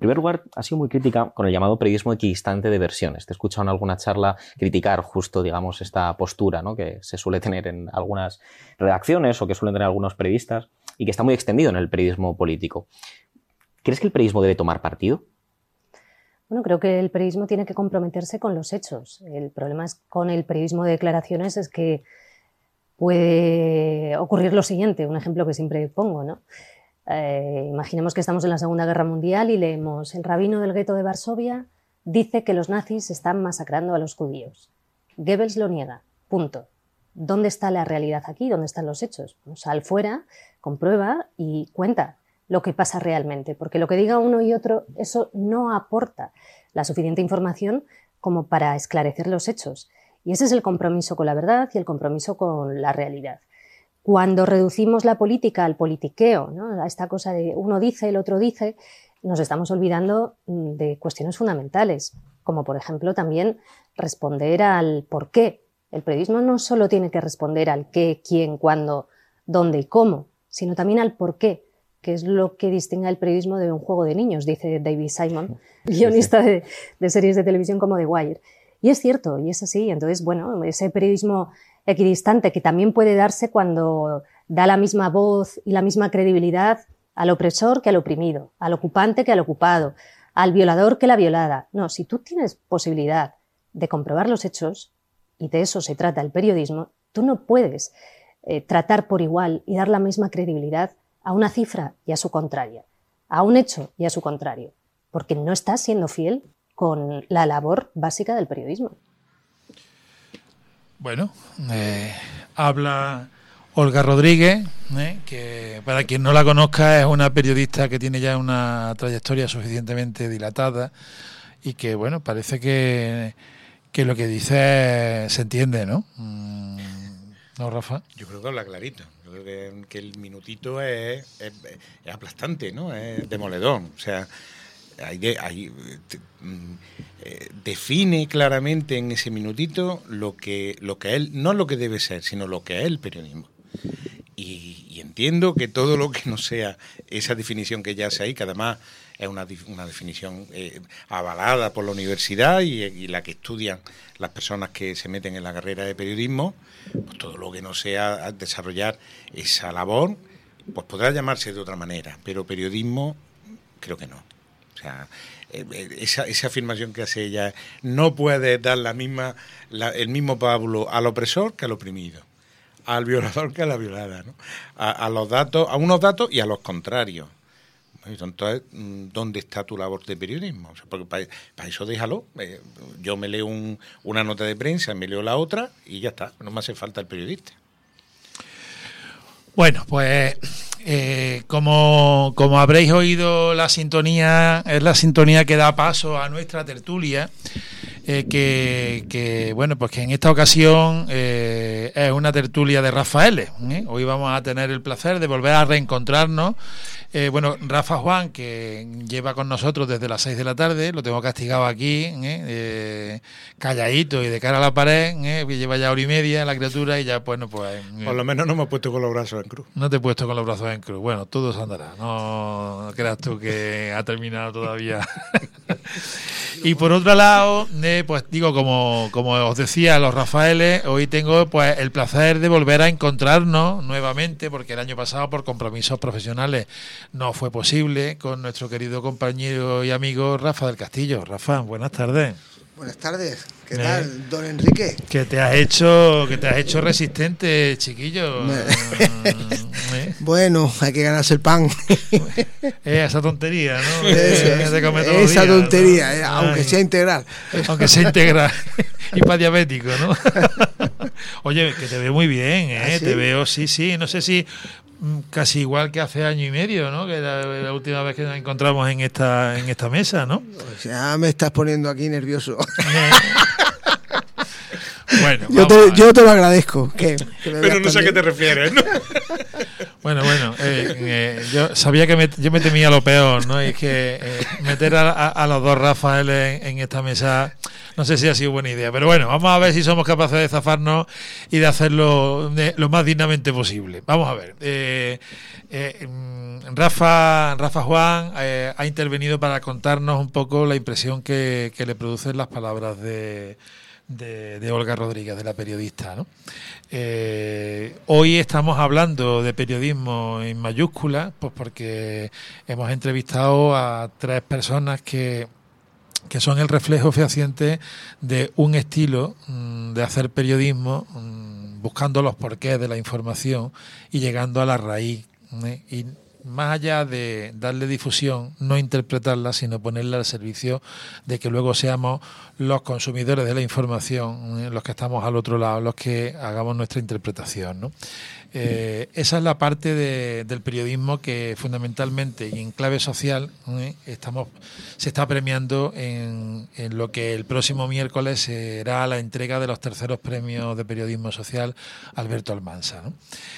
primer lugar, ha sido muy crítica con el llamado periodismo equidistante de versiones. Te he escuchado en alguna charla criticar justo, digamos, esta postura, ¿no?, que se suele tener en algunas redacciones o que suelen tener algunos periodistas y que está muy extendido en el periodismo político. ¿Crees que el periodismo debe tomar partido? Bueno, creo que el periodismo tiene que comprometerse con los hechos. El problema con el periodismo de declaraciones es que puede ocurrir lo siguiente, un ejemplo que siempre pongo, ¿no? Imaginemos que estamos en la Segunda Guerra Mundial y leemos: el rabino del gueto de Varsovia dice que los nazis están masacrando a los judíos. Goebbels lo niega. Punto. ¿Dónde está la realidad aquí? ¿Dónde están los hechos? Sal fuera, comprueba y cuenta lo que pasa realmente, porque lo que diga uno y otro, eso no aporta la suficiente información como para esclarecer los hechos. Y ese es el compromiso con la verdad y el compromiso con la realidad. Cuando reducimos la política al politiqueo, ¿no?, a esta cosa de uno dice, el otro dice, nos estamos olvidando de cuestiones fundamentales, como por ejemplo también responder al por qué. El periodismo no solo tiene que responder al qué, quién, cuándo, dónde y cómo, sino también al por qué, que es lo que distingue al periodismo de un juego de niños, dice David Simon, guionista de series de televisión como The Wire. Y es cierto, y es así. Entonces, bueno, ese periodismo equidistante que también puede darse cuando da la misma voz y la misma credibilidad al opresor que al oprimido, al ocupante que al ocupado, al violador que la violada. No, si tú tienes posibilidad de comprobar los hechos, y de eso se trata el periodismo, tú no puedes tratar por igual y dar la misma credibilidad a una cifra y a su contraria, a un hecho y a su contrario, porque no estás siendo fiel con la labor básica del periodismo. Bueno, habla Olga Rodríguez, que para quien no la conozca es una periodista que tiene ya una trayectoria suficientemente dilatada y que, bueno, parece que lo que dice se entiende, ¿no? ¿No, Rafa? Yo creo que habla clarito. Yo creo que el minutito es aplastante, ¿no? Es demoledor. O sea, define claramente en ese minutito lo que él, no lo que debe ser, sino lo que es el periodismo. Y entiendo que todo lo que no sea esa definición que ya hace ahí, que además es una definición avalada por la universidad y la que estudian las personas que se meten en la carrera de periodismo, pues todo lo que no sea desarrollar esa labor, pues podrá llamarse de otra manera, pero periodismo creo que no. O sea, esa afirmación que hace ella, no puede dar el mismo pábulo al opresor que al oprimido, al violador que a la violada, ¿no? A los datos, a unos datos y a los contrarios. Entonces, ¿dónde está tu labor de periodismo? O sea, porque para eso déjalo. Yo me leo una nota de prensa, me leo la otra y ya está. No me hace falta el periodista. Bueno, pues como habréis oído, la sintonía es la sintonía que da paso a nuestra tertulia, que bueno, pues que en esta ocasión es una tertulia de Rafaeles. Hoy vamos a tener el placer de volver a reencontrarnos. Bueno, Rafa Juan, que lleva con nosotros desde las 6 de la tarde, lo tengo castigado aquí, calladito y de cara a la pared, que lleva ya hora y media la criatura y ya, bueno, pues... Por lo menos no me he puesto con los brazos en cruz. No te he puesto con los brazos en cruz. Bueno, todo se andará. No creas tú que ha terminado todavía. Y por otro lado, pues digo, como os decía, los Rafaeles, hoy tengo pues el placer de volver a encontrarnos nuevamente, porque el año pasado por compromisos profesionales no fue posible, con nuestro querido compañero y amigo Rafa del Castillo. Rafa, buenas tardes. Buenas tardes. ¿Qué tal, don Enrique? Que te has hecho resistente, chiquillo. Bueno, hay que ganarse el pan. Esa tontería, ¿no? Esa tontería, ¿no? Aunque sea integral. Aunque sea integral. Y para diabético, ¿no? Oye, que te veo muy bien, ¿eh? ¿Ah, sí? Te veo, sí. No sé si casi igual que hace año y medio, ¿no? Que la última vez que nos encontramos en esta mesa, ¿no? Pues ya me estás poniendo aquí nervioso. Bueno, yo te lo agradezco. Pero no sé a qué te refieres, ¿no? Bueno, yo sabía que yo me temía lo peor, ¿no? Y es que meter a los dos Rafaeles en esta mesa No sé si ha sido buena idea, pero bueno, vamos a ver si somos capaces de zafarnos y de hacerlo lo más dignamente posible. Vamos a ver. Rafa Juan ha intervenido para contarnos un poco la impresión que le producen las palabras de Olga Rodríguez, de la periodista, ¿no? Hoy estamos hablando de periodismo en mayúsculas, pues porque hemos entrevistado a 3 personas que son el reflejo fehaciente de un estilo de hacer periodismo, buscando los porqués de la información y llegando a la raíz, y más allá de darle difusión, no interpretarla, sino ponerla al servicio de que luego seamos los consumidores de la información, los que estamos al otro lado, los que hagamos nuestra interpretación, ¿no? Esa es la parte del periodismo que fundamentalmente y en clave social se está premiando en lo que el próximo miércoles será la entrega de los terceros premios de periodismo social Alberto Almansa, ¿no?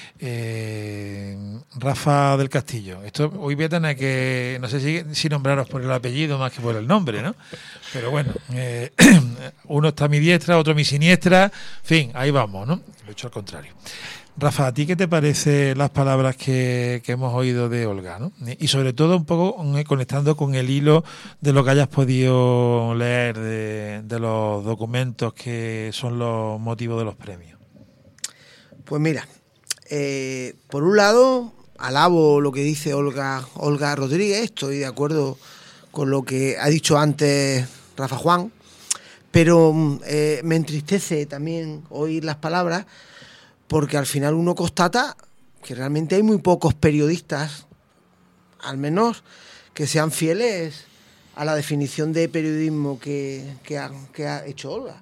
Rafa del Castillo, hoy voy a tener que, no sé si nombraros por el apellido más que por el nombre, ¿no? Pero bueno, uno está a mi diestra, otro a mi siniestra, en fin, ahí vamos, ¿no? Lo he hecho al contrario. Rafa, ¿a ti qué te parecen las palabras que hemos oído de Olga, ¿no? Y sobre todo un poco conectando con el hilo de lo que hayas podido leer de los documentos que son los motivos de los premios. Pues mira, por un lado, alabo lo que dice Olga Rodríguez, estoy de acuerdo con lo que ha dicho antes Rafa Juan, pero me entristece también oír las palabras, porque al final uno constata que realmente hay muy pocos periodistas, al menos que sean fieles a la definición de periodismo que ha hecho Olga.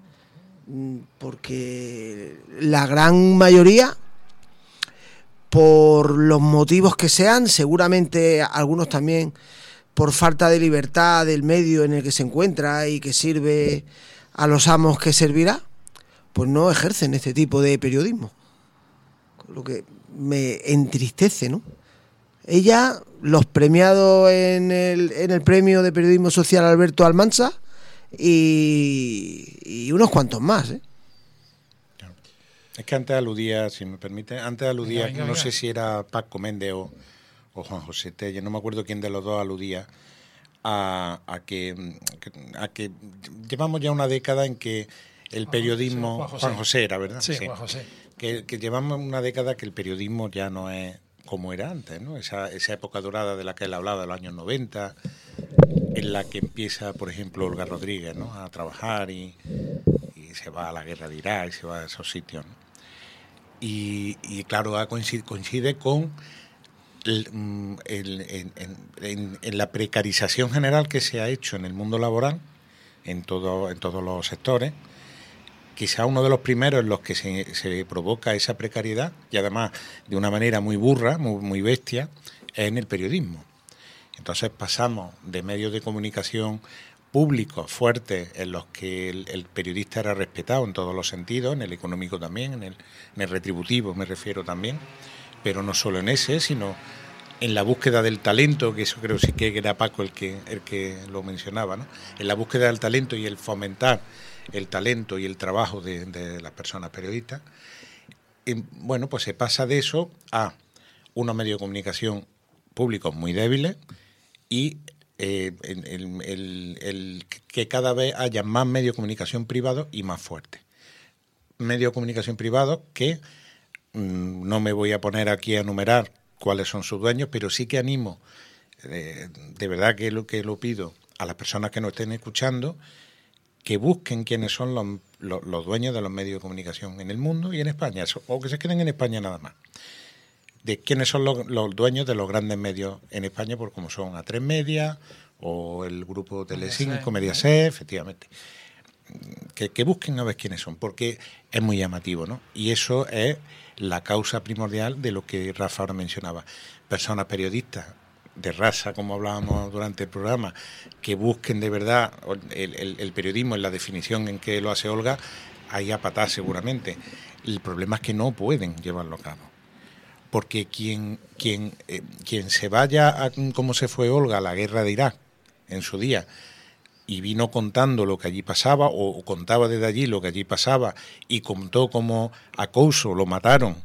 Porque la gran mayoría, por los motivos que sean, seguramente algunos también por falta de libertad del medio en el que se encuentra y que sirve a los amos que servirá, pues no ejercen este tipo de periodismo. Lo que me entristece, ¿no? Ella, los premiados en el premio de periodismo social Alberto Almansa y unos cuantos más, ¿eh? Es que antes aludía, si me permite, venga. No sé si era Paco Méndez o Juan José Telle, no me acuerdo quién de los dos aludía a que llevamos ya una década en que el periodismo... Juan José era, ¿verdad? Sí, Juan José. Que llevamos una década que el periodismo ya no es como era antes, ¿no? Esa época dorada de la que él hablaba, de los años 90, en la que empieza, por ejemplo, Olga Rodríguez, ¿no?, a trabajar y se va a la guerra de Irak y se va a esos sitios, ¿no? Y claro, coincide con en la precarización general que se ha hecho en el mundo laboral, en todos los sectores. Quizá uno de los primeros en los que se provoca esa precariedad, y además de una manera muy burra, muy bestia, es en el periodismo. Entonces pasamos de medios de comunicación públicos fuertes en los que el periodista era respetado en todos los sentidos, en el económico también, en el retributivo me refiero también, pero no solo en ese, sino en la búsqueda del talento, que eso creo sí que era Paco el que lo mencionaba, ¿no? En la búsqueda del talento y el fomentar el talento y el trabajo de las personas periodistas. Y, bueno, pues se pasa de eso a unos medios de comunicación públicos muy débiles y el que cada vez haya más medios de comunicación privados y más fuertes. Medios de comunicación privados que no me voy a poner aquí a enumerar cuáles son sus dueños, pero sí que animo, de verdad que lo pido a las personas que nos estén escuchando, que busquen quiénes son los dueños de los medios de comunicación en el mundo y en España, o que se queden en España nada más. De quiénes son los dueños de los grandes medios en España, por como son A3 Media o el grupo Telecinco, Mediaset, efectivamente. Que busquen a ver quiénes son, porque es muy llamativo, ¿no? Y eso es la causa primordial de lo que Rafa ahora mencionaba. Personas periodistas de raza, como hablábamos durante el programa, que busquen de verdad el periodismo en la definición en que lo hace Olga, ahí a patar seguramente. El problema es que no pueden llevarlo a cabo. Porque quien se vaya, como se fue Olga, a la guerra de Irak en su día, y vino contando lo que allí pasaba, o contaba desde allí lo que allí pasaba, y contó cómo a Couso lo mataron,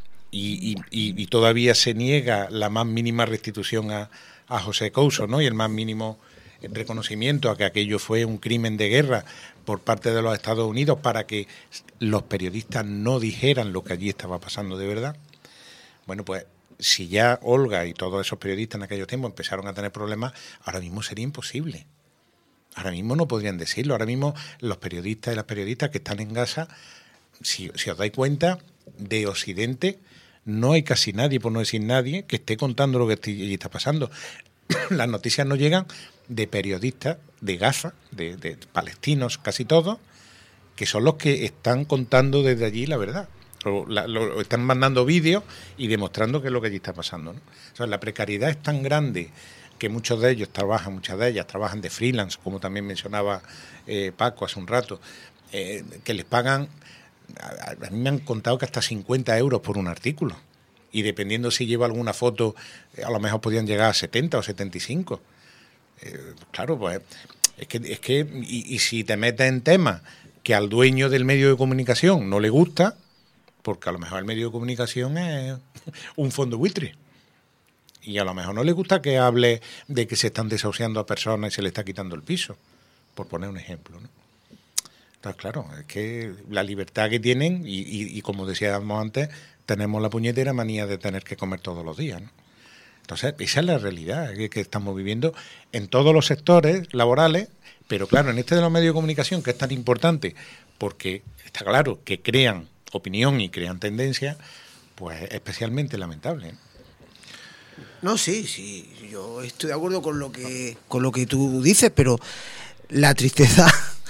y todavía se niega la más mínima restitución a José Couso, ¿no? Y el más mínimo reconocimiento a que aquello fue un crimen de guerra por parte de los Estados Unidos para que los periodistas no dijeran lo que allí estaba pasando de verdad. Bueno, pues si ya Olga y todos esos periodistas en aquellos tiempos empezaron a tener problemas, ahora mismo sería imposible. Ahora mismo no podrían decirlo. Ahora mismo los periodistas y las periodistas que están en Gaza, si os dais cuenta, de Occidente no hay casi nadie, por no decir nadie, que esté contando lo que allí está pasando. Las noticias no llegan de periodistas de Gaza, de palestinos, casi todos, que son los que están contando desde allí la verdad. Lo están mandando vídeos y demostrando qué es lo que allí está pasando, ¿no? O sea, la precariedad es tan grande que muchas de ellas trabajan de freelance, como también mencionaba Paco hace un rato, que les pagan, a mí me han contado que hasta 50 euros por un artículo, y dependiendo si lleva alguna foto, a lo mejor podían llegar a 70 o 75. Claro, pues es que y si te metes en temas que al dueño del medio de comunicación no le gusta, porque a lo mejor el medio de comunicación es un fondo buitre, y a lo mejor no le gusta que hable de que se están desahuciando a personas y se le está quitando el piso, por poner un ejemplo, ¿no? Entonces, claro, es que la libertad que tienen, y como decíamos antes, tenemos la puñetera manía de tener que comer todos los días, ¿no? Entonces, esa es la realidad que estamos viviendo en todos los sectores laborales, pero claro, en este de los medios de comunicación, que es tan importante, porque está claro que crean opinión y crean tendencia, pues es especialmente lamentable, ¿no? No, sí, yo estoy de acuerdo con lo que tú dices, pero la tristeza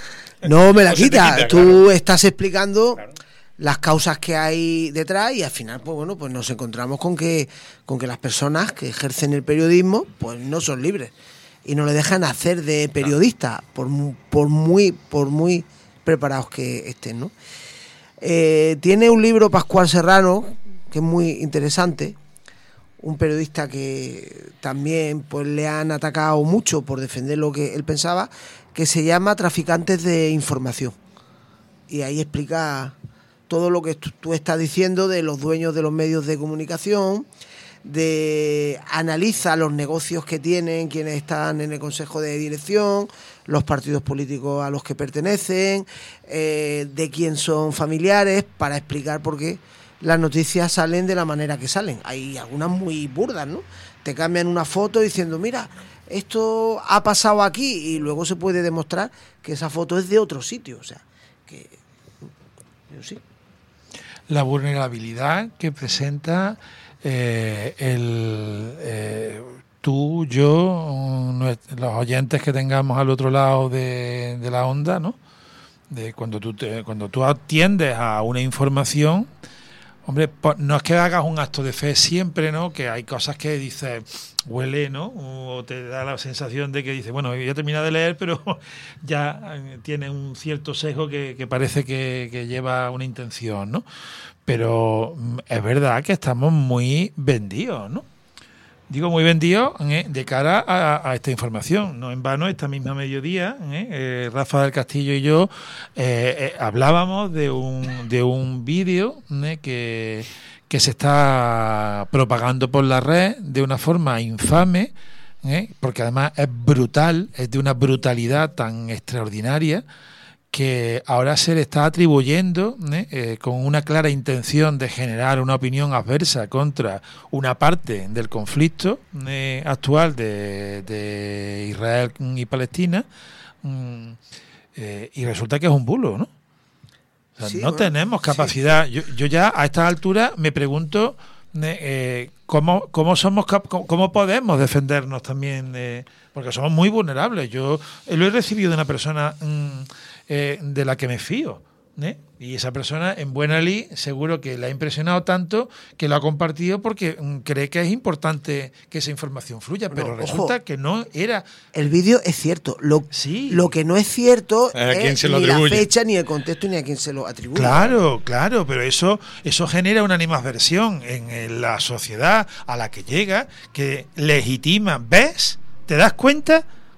no me la quita. Tú claro. Estás explicando las causas que hay detrás, y al final, pues bueno, pues nos encontramos con que las personas que ejercen el periodismo, pues no son libres y no le dejan hacer de periodista, por muy preparados que estén, ¿no? Tiene un libro Pascual Serrano que es muy interesante, un periodista que también pues le han atacado mucho por defender lo que él pensaba, que se llama Traficantes de Información, y ahí explica todo lo que tú estás diciendo de los dueños de los medios de comunicación, analiza los negocios que tienen quienes están en el consejo de dirección, los partidos políticos a los que pertenecen, de quién son familiares, para explicar por qué las noticias salen de la manera que salen. Hay algunas muy burdas, ¿no? Te cambian una foto diciendo, mira, esto ha pasado aquí, y luego se puede demostrar que esa foto es de otro sitio. O sea, que yo sí. La vulnerabilidad que presenta tú, yo, los oyentes que tengamos al otro lado de la onda, ¿no? De cuando tú atiendes a una información, hombre, no es que hagas un acto de fe siempre, ¿no? Que hay cosas que dices, huele, ¿no? O te da la sensación de que dices, bueno, ya he terminado de leer, pero ya tiene un cierto sesgo que parece que lleva una intención, ¿no? Pero es verdad que estamos muy vendidos, ¿no? Digo muy vendidos de cara a esta información. No en vano, esta misma mediodía, Rafa del Castillo y yo hablábamos de un vídeo que se está propagando por la red de una forma infame, porque además es brutal, es de una brutalidad tan extraordinaria, que ahora se le está atribuyendo con una clara intención de generar una opinión adversa contra una parte del conflicto actual de Israel y Palestina, y resulta que es un bulo, ¿no? O sea, sí, no tenemos capacidad. Sí. Yo ya a estas alturas me pregunto cómo podemos defendernos también, porque somos muy vulnerables. Yo lo he recibido de una persona de la que me fío, y esa persona en buena ley seguro que le ha impresionado tanto que lo ha compartido porque cree que es importante que esa información fluya, pero resulta, ojo, que no era. El vídeo es cierto, lo que no es cierto es ni la fecha, ni el contexto, ni a quién se lo atribuye. Claro, pero eso genera una animadversión en la sociedad a la que llega, que legitima. ¿Ves? ¿Te das cuenta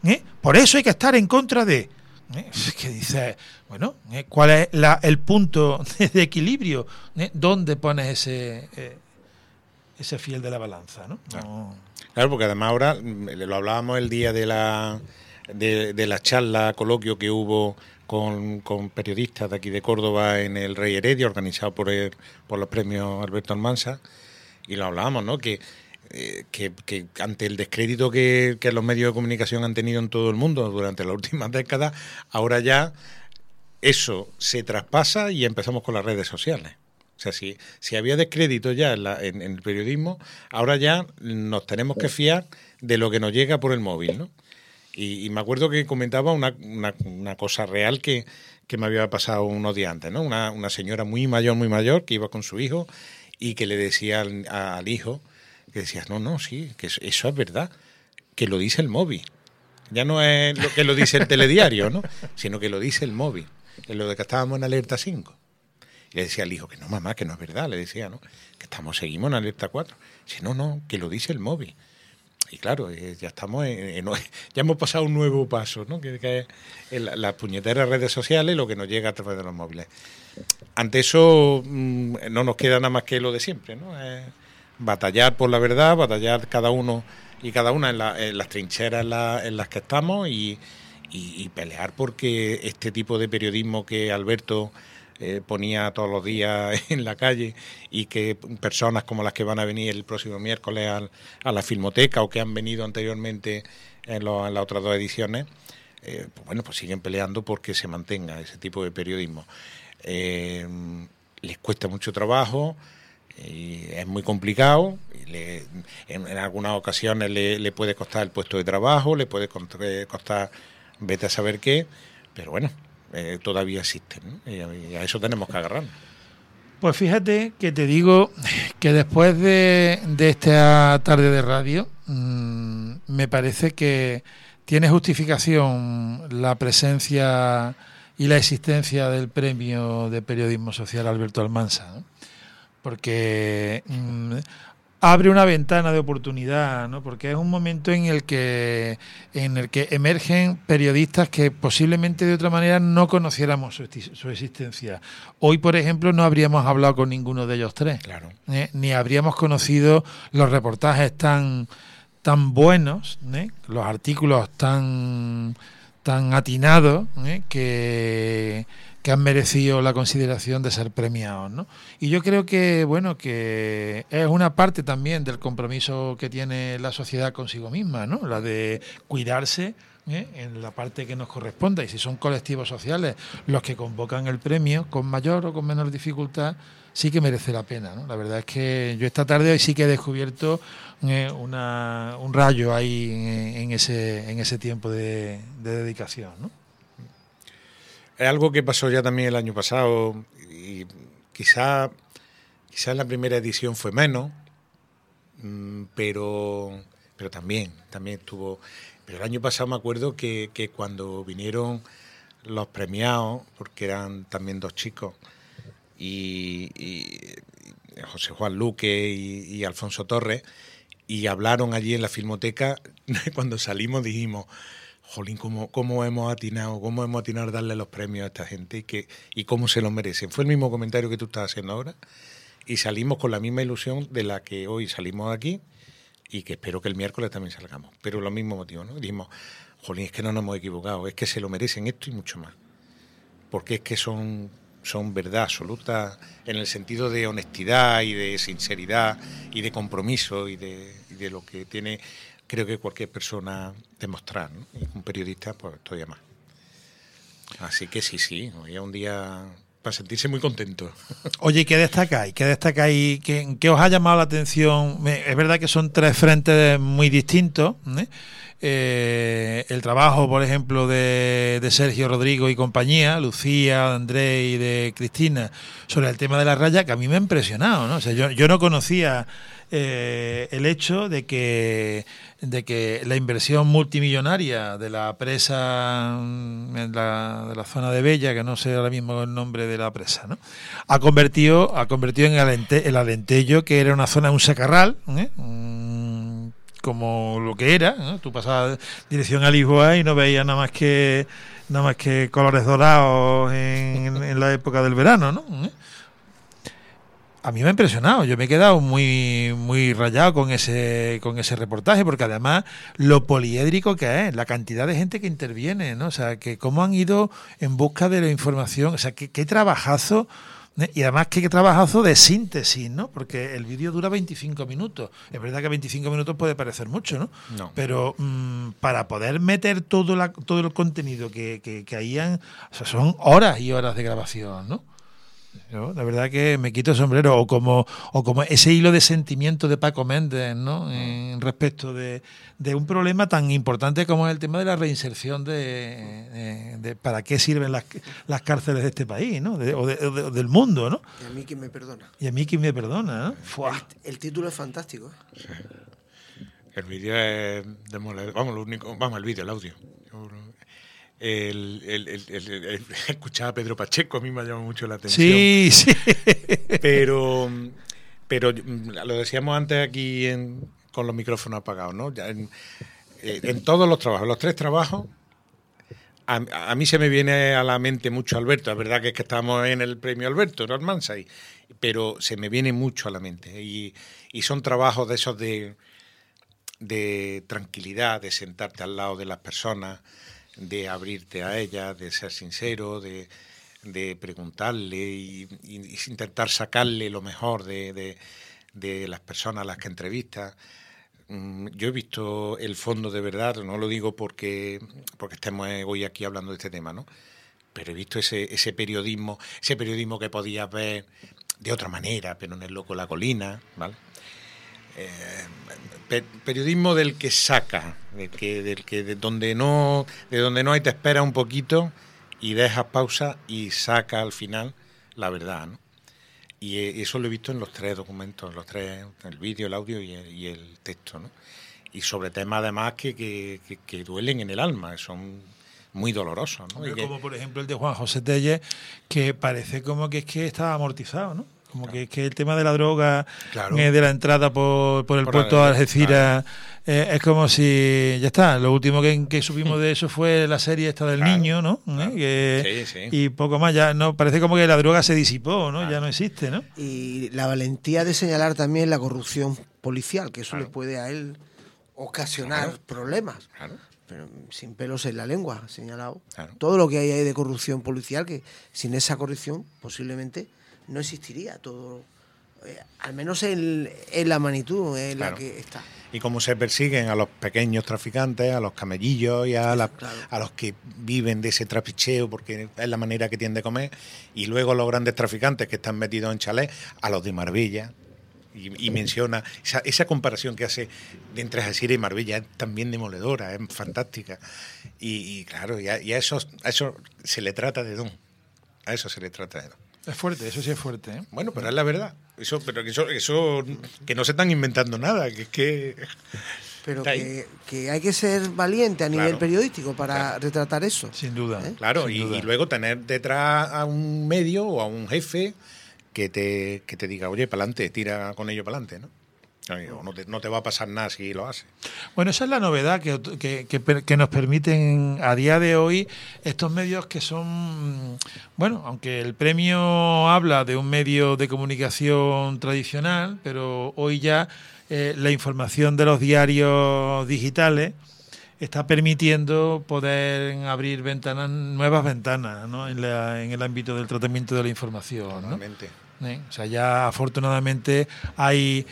Por eso hay que estar en contra de... Es que dices, bueno, ¿cuál es el punto de equilibrio? ¿Dónde pones ese fiel de la balanza, ¿no? Claro, porque además ahora, lo hablábamos el día de la charla, coloquio que hubo con periodistas de aquí de Córdoba en el Rey Heredia, organizado por los premios Alberto Almansa, y lo hablábamos, ¿no? Que ante el descrédito que los medios de comunicación han tenido en todo el mundo durante las últimas décadas, ahora ya eso se traspasa y empezamos con las redes sociales. O sea, si había descrédito ya en el periodismo, ahora ya nos tenemos que fiar de lo que nos llega por el móvil, ¿no? Y me acuerdo que comentaba una cosa real que me había pasado unos días antes, ¿no? Una señora muy mayor, que iba con su hijo y que le decía al hijo, que decías, no, sí, que eso es verdad, que lo dice el móvil. Ya no es lo que lo dice el telediario, ¿no? Sino que lo dice el móvil. En lo de que estábamos en alerta 5. Y le decía al hijo, que no, mamá, que no es verdad, le decía, ¿no? Que seguimos en alerta 4. Dice, no, que lo dice el móvil. Y claro, ya estamos ya hemos pasado un nuevo paso, ¿no? Que es las puñeteras redes sociales, lo que nos llega a través de los móviles. Ante eso no nos queda nada más que lo de siempre, ¿no? Batallar por la verdad, batallar cada uno y cada una en las trincheras en las que estamos y pelear porque este tipo de periodismo que Alberto ponía todos los días en la calle y que personas como las que van a venir el próximo miércoles a la Filmoteca o que han venido anteriormente en las otras 2 ediciones, pues siguen peleando porque se mantenga ese tipo de periodismo. Les cuesta mucho trabajo, y es muy complicado, en algunas ocasiones le puede costar el puesto de trabajo, le puede costar vete a saber qué, pero bueno, todavía existen, ¿no? Y a eso tenemos que agarrarnos. Pues fíjate que te digo que después de esta tarde de radio, me parece que tiene justificación la presencia y la existencia del Premio de Periodismo Social Alberto Almansa, ¿no? Porque abre una ventana de oportunidad, ¿no? Porque es un momento en el que emergen periodistas que posiblemente de otra manera no conociéramos su existencia. Hoy, por ejemplo, no habríamos hablado con ninguno de ellos 3. Claro. Ni habríamos conocido los reportajes tan buenos, los artículos tan atinados, que han merecido la consideración de ser premiados, ¿no? Y yo creo que, bueno, que es una parte también del compromiso que tiene la sociedad consigo misma, ¿no? La de cuidarse en la parte que nos corresponda. Y si son colectivos sociales los que convocan el premio, con mayor o con menor dificultad, sí que merece la pena, ¿no? La verdad es que yo esta tarde hoy sí que he descubierto un rayo ahí en ese tiempo de dedicación, ¿no? Es algo que pasó ya también el año pasado y quizá en la primera edición fue menos, pero también estuvo. Pero el año pasado me acuerdo que cuando vinieron los premiados, porque eran también 2 chicos, y José Juan Luque y Alfonso Torres, y hablaron allí en la Filmoteca, cuando salimos dijimos, jolín, cómo hemos atinado a darle los premios a esta gente y cómo se los merecen. Fue el mismo comentario que tú estás haciendo ahora y salimos con la misma ilusión de la que hoy salimos aquí y que espero que el miércoles también salgamos. Pero lo mismo motivo, ¿no? Dijimos, jolín, es que no nos hemos equivocado, es que se lo merecen esto y mucho más. Porque es que son verdad absoluta en el sentido de honestidad y de sinceridad y de compromiso y de lo que tiene... creo que cualquier persona demostrar, ¿no? Y un periodista, pues todavía más. Así que sí, hoy es un día para sentirse muy contento. Oye, ¿qué destacáis? ¿Qué os ha llamado la atención? Es verdad que son 3 frentes muy distintos, ¿eh? El trabajo, por ejemplo, de Sergio, Rodrigo y compañía, Lucía, de Andrés y de Cristina, sobre el tema de la raya, que a mí me ha impresionado, ¿no? O sea, yo no conocía el hecho de que la inversión multimillonaria de la presa de la zona de Bella, que no sé ahora mismo el nombre de la presa, ¿no? ha convertido en el Alentejo, que era una zona, un secarral, como lo que era, ¿no? Tú pasabas dirección a Lisboa y no veías nada más que colores dorados en la época del verano, ¿no? A mí me ha impresionado, yo me he quedado muy muy rayado con ese reportaje, porque además lo poliédrico que es, la cantidad de gente que interviene, ¿no? O sea, que cómo han ido en busca de la información, o sea, qué trabajazo, y además qué trabajazo de síntesis, ¿no? Porque el vídeo dura 25 minutos. Es verdad que 25 minutos puede parecer mucho, ¿no? No. Pero para poder meter todo el contenido que hayan, o sea, son horas y horas de grabación, ¿no? Yo, la verdad que me quito el sombrero, o como ese hilo de sentimiento de Paco Méndez, ¿no? Respecto de un problema tan importante como es el tema de la reinserción de para qué sirven las cárceles de este país, ¿no? O del mundo, ¿no? Y a mí quien me perdona. Y a mí quien me perdona, ¿no? El título es fantástico, ¿eh? Sí. El vídeo es demoledor. Vamos, el vídeo, el audio. Escuchar a Pedro Pacheco a mí me ha llamado mucho la atención. Sí, sí. Pero lo decíamos antes aquí con los micrófonos apagados, ¿no? Ya en todos los trabajos, los 3 trabajos, a mí se me viene a la mente mucho Alberto. Es verdad que es que estamos en el premio Alberto, ¿no? Almansa, pero se me viene mucho a la mente. Y son trabajos de esos de tranquilidad, de sentarte al lado de las personas, de abrirte a ellas, de ser sincero, de preguntarle y intentar sacarle lo mejor de las personas a las que entrevistas. Yo he visto el fondo de verdad, no lo digo porque estemos hoy aquí hablando de este tema, ¿no? Pero he visto ese periodismo que podías ver de otra manera, pero en El Loco de la Colina, ¿vale? Periodismo del que saca, de donde no hay, te espera un poquito y dejas pausa y saca al final la verdad, ¿no? Y eso lo he visto en los 3 documentos, el vídeo, el audio y el texto, ¿no? Y sobre temas además que duelen en el alma, son muy dolorosos, ¿no? Como por ejemplo el de Juan José Tellez, que parece como que es que estaba amortizado, ¿no? Como claro. que el tema de la droga, claro, de la entrada por el puerto de Algeciras, claro, es como si ya está. Lo último que supimos de eso fue la serie esta del claro, niño, ¿no? Claro. Sí. Y poco más, ya no parece como que la droga se disipó, ¿no? Claro. Ya no existe, ¿no? Y la valentía de señalar también la corrupción policial, que eso claro, le puede a él ocasionar claro, problemas. Claro. Pero sin pelos en la lengua, señalado. Claro. Todo lo que hay ahí de corrupción policial, que sin esa corrupción posiblemente no existiría todo, al menos en la magnitud en claro, la que está. Y cómo se persiguen a los pequeños traficantes, a los camellillos y a los que viven de ese trapicheo porque es la manera que tienen de comer, y luego los grandes traficantes que están metidos en chalés, a los de Marbella. Y menciona esa comparación que hace entre Algeciras y Marbella, es también demoledora, es fantástica. Y claro, y a eso se le trata de don. A eso se le trata de don. Es fuerte, eso sí es fuerte, ¿eh? Bueno, pero es la verdad. Eso que no se están inventando nada, Pero que hay que ser valiente a nivel claro, periodístico para claro, retratar eso. Sin duda. Claro, sin duda. Y luego tener detrás a un medio o a un jefe que te diga, oye, pa'lante, tira con ello pa'lante, ¿no? No te va a pasar nada si lo hace. Bueno, esa es la novedad que nos permiten a día de hoy estos medios que son, bueno, aunque el premio habla de un medio de comunicación tradicional, pero hoy ya la información de los diarios digitales está permitiendo poder abrir nuevas ventanas, ¿no? en el ámbito del tratamiento de la información, ¿no? Totalmente. O sea, ya afortunadamente hay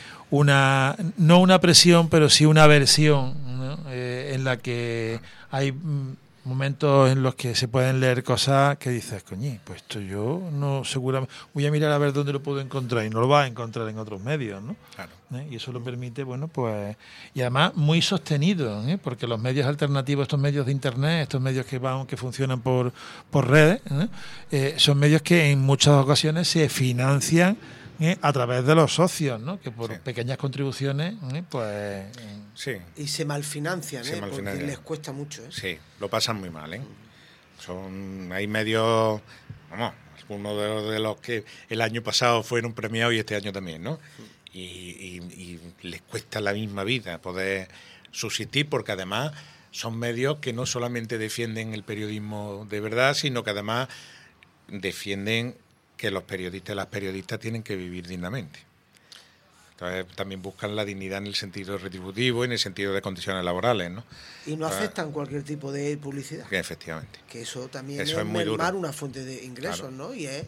no una presión, pero sí una versión, ¿no? En la que hay momentos en los que se pueden leer cosas que dices, coño, pues esto yo no seguramente voy a mirar a ver dónde lo puedo encontrar, y no lo vas a encontrar en otros medios, ¿no? Claro. Y eso lo permite, bueno, pues, y además muy sostenido, porque los medios alternativos, estos medios de internet, estos medios que funcionan por redes, son medios que en muchas ocasiones se financian a través de los socios, ¿no? Que por sí, pequeñas contribuciones, pues... Sí. Y se malfinancian, porque les cuesta mucho, ¿eh? Sí, lo pasan muy mal, ¿eh? Hay medios, vamos, algunos de los que el año pasado fueron premiados y este año también, ¿no? y les cuesta la misma vida poder subsistir, porque además son medios que no solamente defienden el periodismo de verdad, sino que además defienden que los periodistas y las periodistas tienen que vivir dignamente. Entonces, también buscan la dignidad en el sentido retributivo y en el sentido de condiciones laborales, ¿no? Y no aceptan cualquier tipo de publicidad. Que efectivamente. Que eso también eso es muy mermar duro. una fuente de ingresos, Claro. ¿no? Y es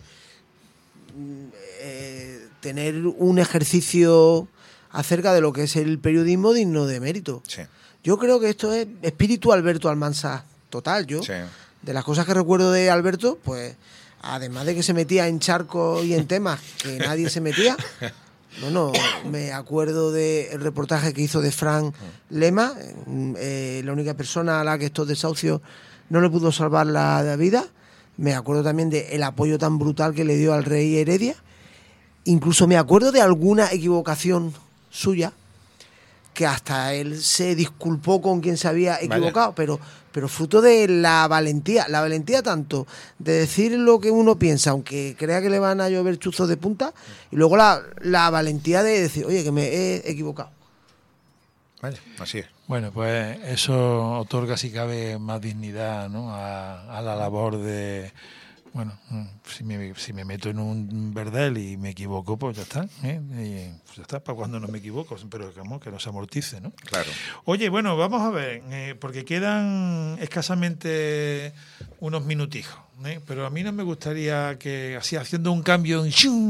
tener un ejercicio acerca de lo que es el periodismo digno de mérito. Sí. Yo creo que esto es espíritu Alberto Almansa total. Yo, Sí. de las cosas que recuerdo de Alberto, pues, además de que se metía en charcos y en temas que nadie se metía, bueno, me acuerdo del reportaje que hizo de Fran Lema, la única persona a la que estos desahucios no le pudo salvar la vida. Me acuerdo también del apoyo tan brutal que le dio al rey Heredia. Incluso me acuerdo de alguna equivocación suya, que hasta él se disculpó con quien se había equivocado, pero fruto de la valentía tanto de decir lo que uno piensa, aunque crea que le van a llover chuzos de punta, y luego la valentía de decir, oye, que me he equivocado. Vaya, así es. Bueno, pues eso otorga, si cabe, más dignidad, ¿no? a la labor de... Bueno, si me meto en un verdel y me equivoco, pues ya está, ¿eh? Y pues ya está, para cuando no me equivoco, pero que no se amortice, ¿no? Claro. Oye, bueno, vamos a ver, porque quedan escasamente unos minutijos, ¿eh? Pero a mí no me gustaría que, así haciendo un cambio,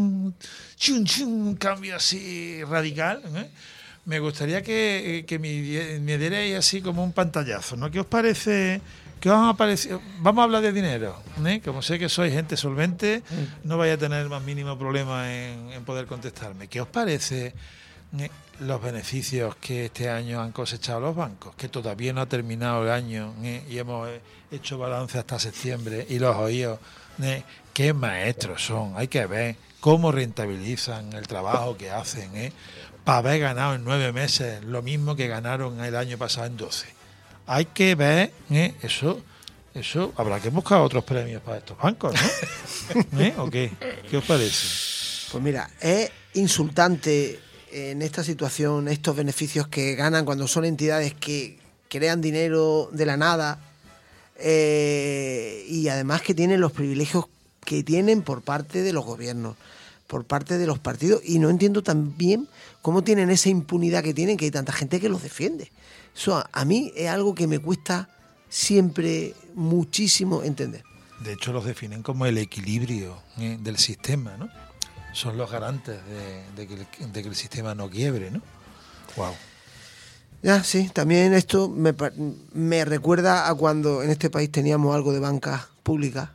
un cambio así radical, ¿eh? Me gustaría que me dierais así como un pantallazo, ¿no? ¿Qué os parece? ¿Qué os ha parecido? Vamos a hablar de dinero, ¿eh? Como sé que sois gente solvente, no vais a tener el más mínimo problema en poder contestarme. ¿Qué os parece los beneficios que este año han cosechado los bancos? Que todavía no ha terminado el año, y hemos hecho balance hasta septiembre, y los oídos, qué maestros son. Hay que ver cómo rentabilizan el trabajo que hacen, para haber ganado en 9 meses lo mismo que ganaron el año pasado en 12. Hay que ver, eso habrá que buscar otros premios para estos bancos, ¿no? ¿O qué? ¿Qué os parece? Pues mira, es insultante en esta situación estos beneficios que ganan cuando son entidades que crean dinero de la nada, y además que tienen los privilegios que tienen por parte de los gobiernos, por parte de los partidos, y no entiendo también cómo tienen esa impunidad que tienen, que hay tanta gente que los defiende. Eso a mí es algo que me cuesta siempre muchísimo entender. De hecho, los definen como el equilibrio del sistema, ¿no? Son los garantes de que el sistema no quiebre, ¿no? Wow. Ya, sí, también esto me recuerda a cuando en este país teníamos algo de banca pública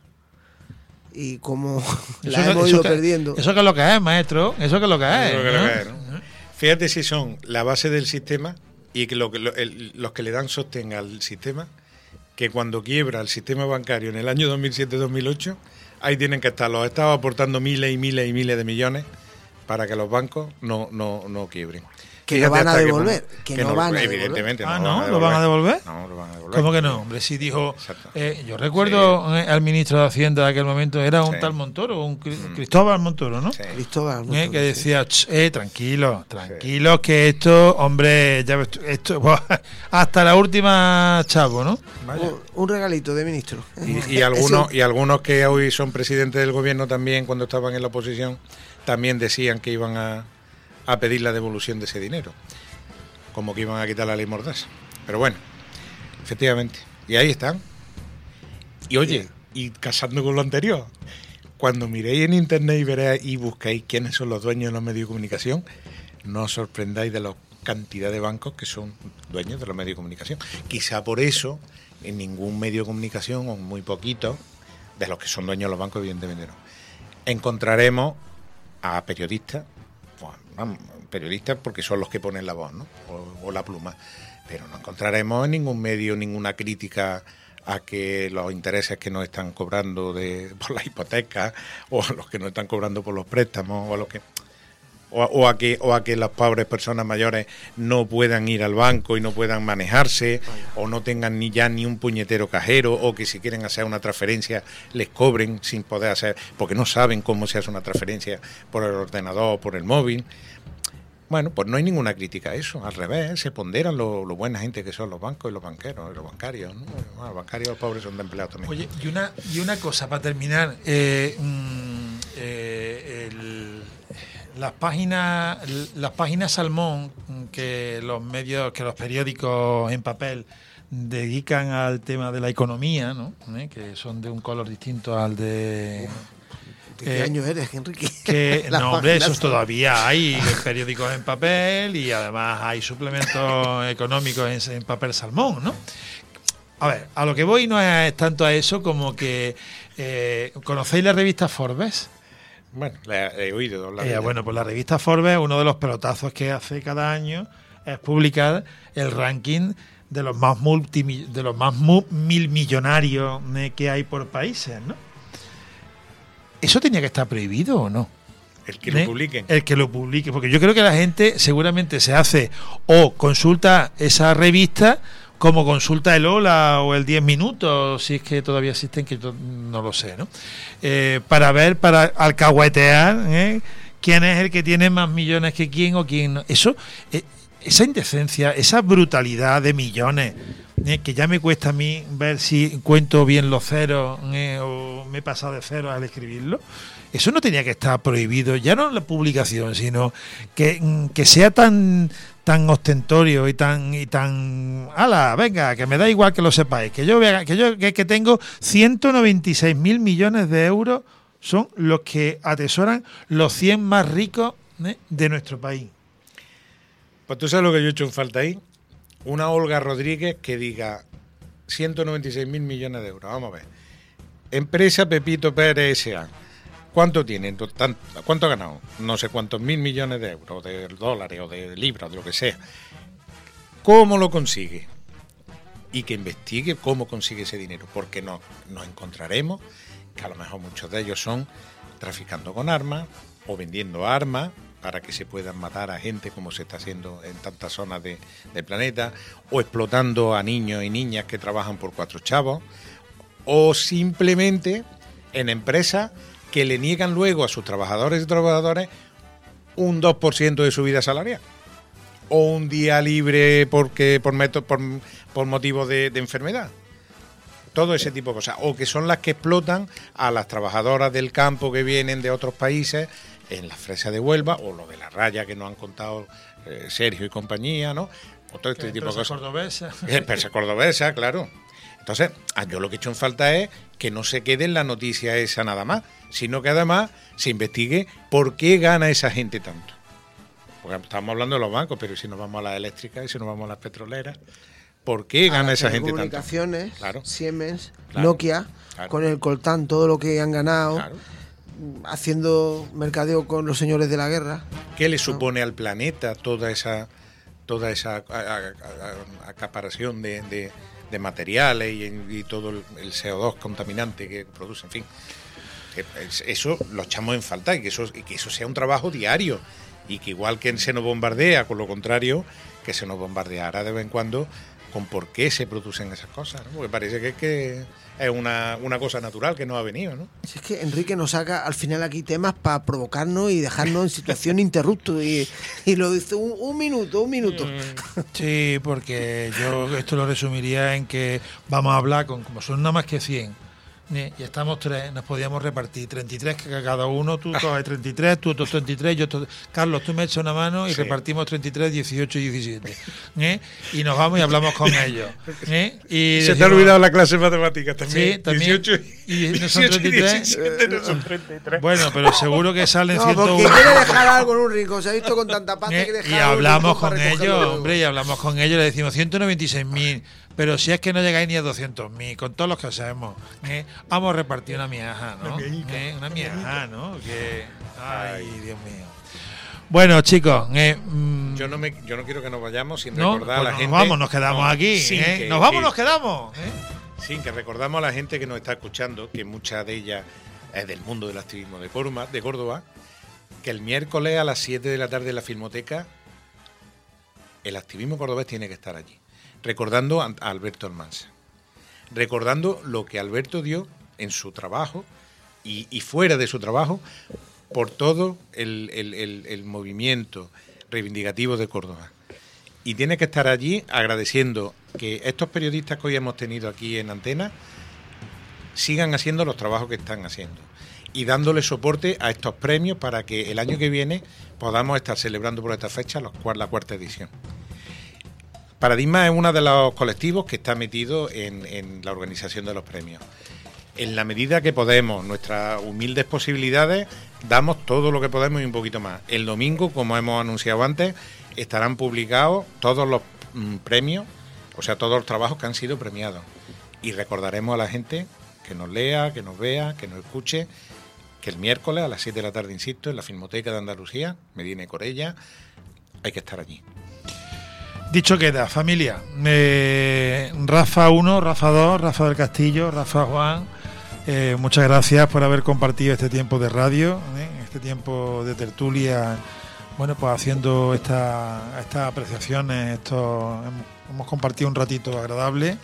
y como la hemos ido perdiendo. Eso que es lo que es, maestro. Eso que es lo que es. Eso que es lo que es, ¿no? Fíjate si son la base del sistema y que los que le dan sostén al sistema, que cuando quiebra el sistema bancario en el año 2007-2008, ahí tienen que estar los estados aportando miles y miles y miles de millones para que los bancos no quiebren. Que no van a devolver. Evidentemente no. ¿No lo van a devolver? No lo van a devolver. ¿Cómo que no? Hombre, sí dijo... yo recuerdo al ministro de Hacienda de aquel momento, era un tal Montoro, Cristóbal Montoro, ¿no? Sí. Cristóbal Montoro, que decía, tranquilo, que esto, hombre, ya ves, esto hasta la última chavo, ¿no? Un regalito de ministro. Y algunos que hoy son presidentes del gobierno también, cuando estaban en la oposición, también decían que iban a pedir la devolución de ese dinero, como que iban a quitar la ley Mordaza. Pero bueno, efectivamente, y ahí están. Y oye, y casando con lo anterior, cuando miréis en internet y veréis y busquéis quiénes son los dueños de los medios de comunicación, no os sorprendáis de la cantidad de bancos que son dueños de los medios de comunicación. Quizá por eso en ningún medio de comunicación, o muy poquito, de los que son dueños de los bancos, evidentemente no, encontraremos a periodistas, periodistas porque son los que ponen la voz, ¿no? o la pluma, pero no encontraremos en ningún medio ninguna crítica a que los intereses que nos están cobrando por las hipotecas, o a los que nos están cobrando por los préstamos, o a que las pobres personas mayores no puedan ir al banco y no puedan manejarse, o no tengan ni un puñetero cajero, o que si quieren hacer una transferencia les cobren sin poder hacer, porque no saben cómo se hace una transferencia por el ordenador o por el móvil. Bueno, pues no hay ninguna crítica a eso, al revés, se ponderan lo buena gente que son los bancos y los banqueros, y los bancarios, ¿no? Bueno, los bancarios y los pobres son de empleados también. Oye, y una cosa para terminar, las páginas Salmón que los periódicos en papel dedican al tema de la economía, ¿no? Que son de un color distinto al de... ¿De qué año eres, Enrique? No, hombre, esos todavía hay periódicos en papel y además hay suplementos económicos en papel Salmón, ¿no? A ver, a lo que voy no es tanto a eso como que... ¿conocéis la revista Forbes? Bueno, la he oído hablar. Bueno, pues la revista Forbes, uno de los pelotazos que hace cada año es publicar el ranking de los más milmillonarios que hay por países, ¿no? ¿Eso tenía que estar prohibido o no? El que lo publiquen. El que lo publique, porque yo creo que la gente seguramente se hace o consulta esa revista como consulta el Hola o el 10 Minutos, si es que todavía existen, que yo no lo sé, ¿no? Para alcahuetear quién es el que tiene más millones que quién o quién no. Eso, esa indecencia, esa brutalidad de millones, que ya me cuesta a mí ver si cuento bien los ceros o me he pasado de ceros al escribirlo. Eso no tenía que estar prohibido, ya no en la publicación, sino que sea tan ostentorio y tan ala, venga, que me da igual que lo sepáis, que yo vea que tengo 196.000 millones de euros, son los que atesoran los 100 más ricos de nuestro país. Pues tú sabes lo que yo he hecho en falta ahí, una Olga Rodríguez que diga 196.000 millones de euros, vamos a ver. Empresa Pepito Pérez S.A. ¿Cuánto tiene? ¿Cuánto ha ganado? No sé cuántos mil millones de euros, de dólares o de libras, de lo que sea. ¿Cómo lo consigue? Y que investigue cómo consigue ese dinero, porque nos encontraremos que a lo mejor muchos de ellos son traficando con armas o vendiendo armas para que se puedan matar a gente como se está haciendo en tantas zonas del planeta, o explotando a niños y niñas que trabajan por 4 chavos, o simplemente en empresas que le niegan luego a sus trabajadores y trabajadoras un 2% de su vida salarial, o un día libre por motivo de enfermedad. Todo ese tipo de cosas. O que son las que explotan a las trabajadoras del campo que vienen de otros países en la fresa de Huelva, o lo de la raya que nos han contado Sergio y compañía, ¿no? O todo este tipo de cosas. Empresa cordobesa, claro. Entonces, yo lo que he hecho en falta es que no se quede en la noticia esa nada más, sino que además se investigue por qué gana esa gente tanto. Porque estamos hablando de los bancos, pero si nos vamos a las eléctricas y si nos vamos a las petroleras, ¿por qué gana esa gente tanto? Comunicaciones, claro. Siemens, Claro. Nokia, Claro. con el coltán, todo lo que han ganado, Claro. haciendo mercadeo con los señores de la guerra. ¿Qué le supone al planeta toda esa acaparación de materiales y todo el CO2 contaminante que produce, en fin? Eso lo echamos en falta y que eso sea un trabajo diario, y que igual que se nos bombardea con lo contrario, que se nos bombardeara de vez en cuando con por qué se producen esas cosas, ¿no? Porque parece que es una cosa natural que nos ha venido, ¿no? Si es que Enrique nos saca al final aquí temas para provocarnos y dejarnos en situación interrupto, y lo dice un minuto. Sí, porque yo esto lo resumiría en que vamos a hablar como son nada más que 100 y estamos 3, nos podíamos repartir 33 que cada uno, tú coges 33, tú otros 33, yo otros... Carlos, tú me echas una mano y Sí. repartimos 33, 18 y 17, y nos vamos y hablamos con ellos, y Se te ha olvidado la clase de matemáticas también. Sí, también. 18 ¿Y no son 18 y 33? 17 no son 33. Bueno, pero seguro que salen No, 101. porque quiere dejar algo en un rincón. Se ha visto con tanta pasta que dejar Y algo en un hablamos rincón para con recogerlo ellos, luego. hombre, y hablamos con ellos, le decimos 196.000, pero si es que no llegáis ni a 200.000, con todos los que hacemos, vamos a repartir una miaja, ¿no? Una miaja, ¿no? Ay, Dios mío. Bueno, chicos, Yo no quiero que nos vayamos sin no, recordar a la pues gente. nos vamos, nos quedamos aquí, sin que- nos vamos, que- nos quedamos. Sí, que recordamos a la gente que nos está escuchando, que mucha de ella es del mundo del activismo de Córdoba, que el miércoles a las 7 de la tarde en la Filmoteca, el activismo cordobés tiene que estar allí, recordando a Alberto Almansa, recordando lo que Alberto dio en su trabajo y fuera de su trabajo, por todo el movimiento reivindicativo de Córdoba. Y tiene que estar allí agradeciendo que estos periodistas que hoy hemos tenido aquí en Antena sigan haciendo los trabajos que están haciendo y dándole soporte a estos premios para que el año que viene podamos estar celebrando por esta fecha la 4ª edición. Paradigma es uno de los colectivos que está metido en la organización de los premios. En la medida que podemos, nuestras humildes posibilidades, damos todo lo que podemos y un poquito más. El domingo, como hemos anunciado antes, estarán publicados todos los premios, o sea, todos los trabajos que han sido premiados. Y recordaremos a la gente que nos lea, que nos vea, que nos escuche, que el miércoles a las 7 de la tarde, insisto, en la Filmoteca de Andalucía, Medina y Corella, hay que estar allí. Dicho queda, familia. Rafa 1, Rafa 2, Rafa del Castillo, Rafa Juan, muchas gracias por haber compartido este tiempo de radio, este tiempo de tertulia, bueno, pues haciendo estas apreciaciones, hemos compartido un ratito agradable.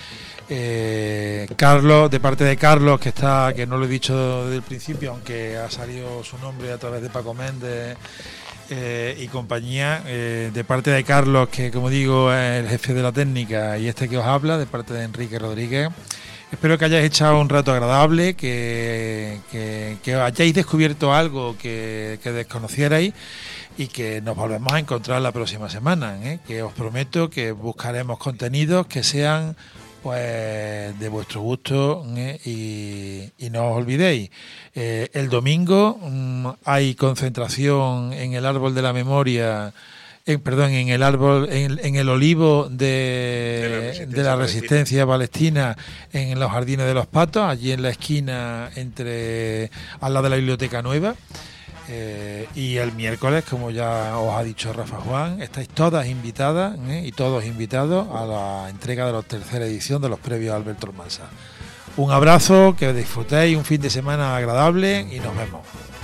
Carlos, de parte de Carlos, que no lo he dicho desde el principio, aunque ha salido su nombre a través de Paco Méndez y compañía, de parte de Carlos, que como digo es el jefe de la técnica, y que os habla, de parte de Enrique Rodríguez. Espero que hayáis echado un rato agradable, que hayáis descubierto algo que desconocierais, y que nos volvemos a encontrar la próxima semana, que os prometo que buscaremos contenidos que sean pues de vuestro gusto, y no os olvidéis, el domingo hay concentración en el árbol de la memoria, en el olivo de la resistencia palestina, en los Jardines de los Patos, allí en la esquina al lado de la Biblioteca Nueva. Y el miércoles, como ya os ha dicho Rafa Juan, estáis todas invitadas y todos invitados a la entrega de la 3ª edición de los premios Alberto Almansa. Un abrazo, que disfrutéis un fin de semana agradable y nos vemos.